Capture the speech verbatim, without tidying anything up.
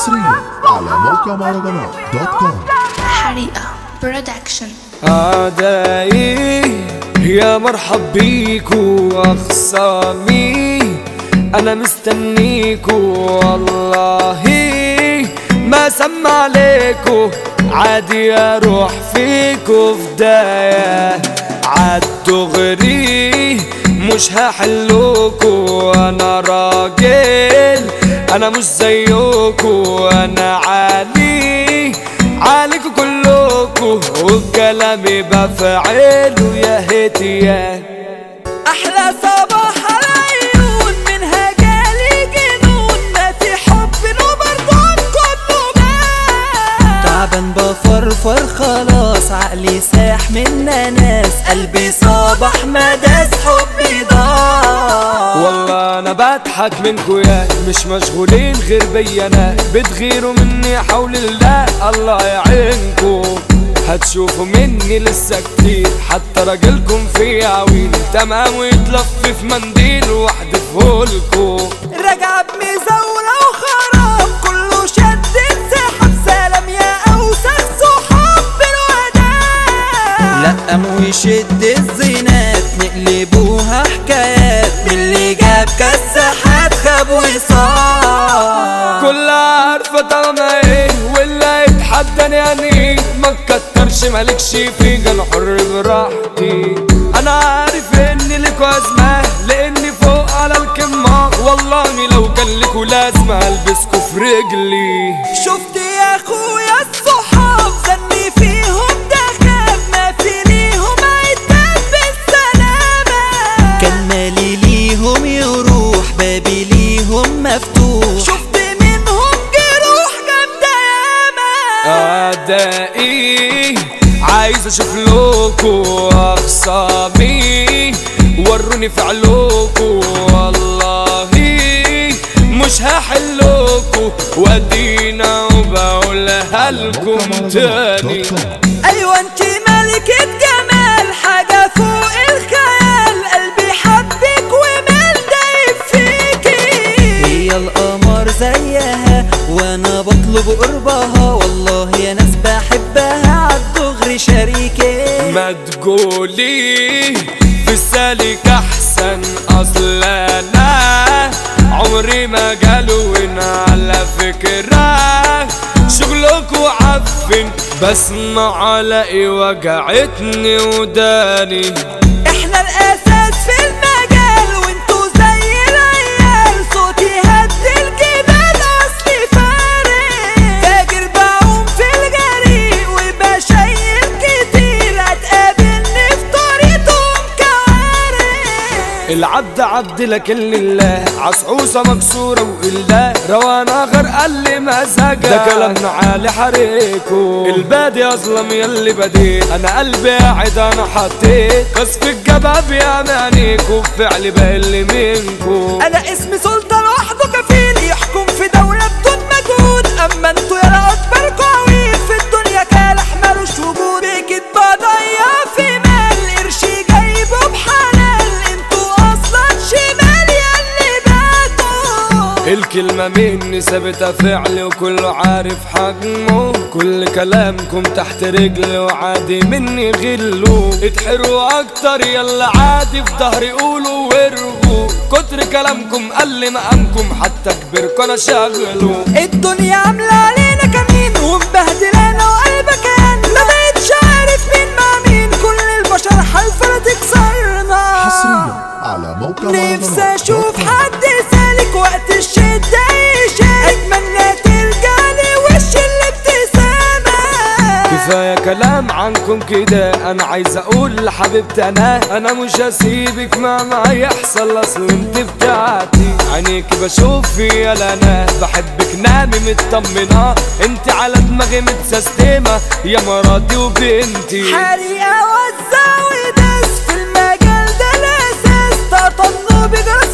حصريا على موقع مهرجانات دوت كوم. حريقة برودكشن. أعدائي يا مرحب بيكو أخصامي، أنا مستنيكو والله ما سمع عليكو، عادي أروح فيكو فداية عالدغري مش هحلوكو، أنا راجل أنا مش زيكو، أنا عالي عليكو كلكو وكلامي بفعله يا هتيان. أحلى صباح العيون منها جالي جنون، ما في حب وبرضه كله جال، تعبان بفرفر خلاص عقلي ساح من ناس، قلبي صباح مداس حبي ضاع. والله انا بضحك منكو يا مش مشغولين غير بيا، انا بتغيروا مني حول الله الله يعينكو، هتشوفوا مني لسه كتير حتى راجلكم في عوين تمام ويتلف في منديل واحدفهولكو، راجعة بمزاولة وخراب كله شد انسحاب، سلام يا اوسخ صحاب بالوداع، لقم ويشد الزينات نقلبوها حكايات، من اللي جاب كساحات خاب وصار، كلها عارفة طالما ايه واللي يتحداني يعني ما تكترش مالكش فيك، انا حر براحتي، انا عارف اني لكوا ازمة لاني فوق على الكمة، والله لو كان لكوا لازمة البسكوا في رجلي. شفت يا اخويا الصحاب زني فيهم دخاب، ما في ليهم عتاب بالسلامة، كان مالي ليهم يروح بابي ليهم مفتوح، شفت منهم جروح جامدة ياما. أعدائي عايز اشوف لكو اخصامي، وروني فعلكو والله مش هحلكو، وادينا وبقولها لكم تاني. ايوه انت ملكة جمال حاجة فوق الخيال، قلبي حبك ومال دايب فيكي، هي القمر زيها وانا بطلب قربها، والله يا ناس بحبها عالدغري شريكي. ما تقولي في السالك احسن، اصل انا عمري ما قالوا على فكرة شغلكوا عفن، بسمع الاقي وجعتني وداني، احنا الاساس في المجال وانتو زي العيال، صوتي هد الجبال اصلي فارق، تاجر بعوم في الجريء وبشيل كتير، هتقابلني في طريقهم كوارث، العبد عبد لكن لله، عصعوصة مكسورة وإلا روانا غير قل مزاجك، ده كلامنا عالي حريكو، البادي أظلم يلي بديت، أنا قلبي قاعد أنا حطيت قصف الجباب يا مانيكو، بفعلي بقل منكو، أنا اسمي سلطان لوحده كفيل يحكم في دولة بدون مجهود، أما انتوا يا أكبر قوي في الدنيا كالح مالوش وجود، بكت بضيع في مال قرشي جايبه بحلال، انتوا أصلا شمال ياللي باتوا، الكلمة مني ثابتة فعل وكله عارف حجمه، كل كلامكم تحت رجل وعادي مني غلو، اتحروا اكتر يلا عادي في ظهري قولوا وارغوا، كتر كلامكم قل مقامكم حتى كبركوا انا شغلوا، الدنيا عاملة علينا كمين ومبهدلانا وقلبكان، ما بقتش عارف مين مع مين، كل البشر حالفة تكسرنا. حصريا على موقع مهرجانات نفسي اشوف حد سالك وقت الشدة يشارك، اتمنى ترجعلي وش الابتسامة. كفاية كلام عنكم كده، انا عايز اقول لحبيبتي انا انا مش هسيبك مهما يحصل، اصل انت بتاعتي، عينيكي بشوف فيها انا بحبك نامي مطمنة، انت على دماغي متسستمة يا مراتي وبنتي، حريقة وزع وداس في المجال ده الاساس، تطنوا بجرس